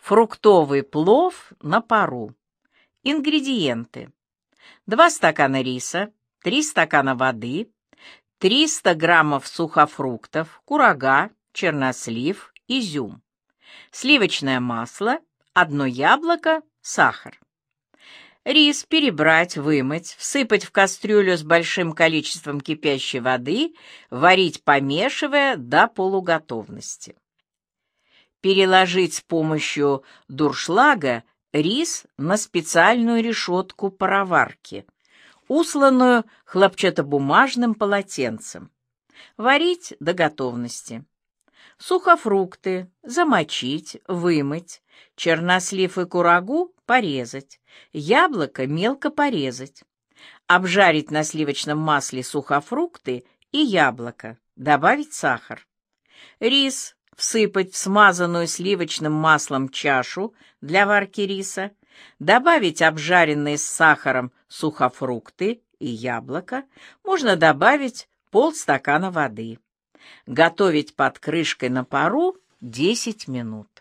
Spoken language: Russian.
Фруктовый плов на пару. Ингредиенты: 2 стакана риса, 3 стакана воды, 300 граммов сухофруктов, курага, чернослив, изюм, сливочное масло, 1 яблоко, сахар. Рис перебрать, вымыть, всыпать в кастрюлю с большим количеством кипящей воды, варить, помешивая до полуготовности. Переложить с помощью дуршлага рис на специальную решетку пароварки, усланную хлопчатобумажным полотенцем. Варить до готовности. Сухофрукты замочить, вымыть, чернослив и курагу порезать, яблоко мелко порезать. Обжарить на сливочном масле сухофрукты и яблоко, добавить сахар. Рис всыпать в смазанную сливочным маслом чашу для варки риса, добавить обжаренные с сахаром сухофрукты и яблоко, можно добавить полстакана воды. Готовить под крышкой на пару 10 минут.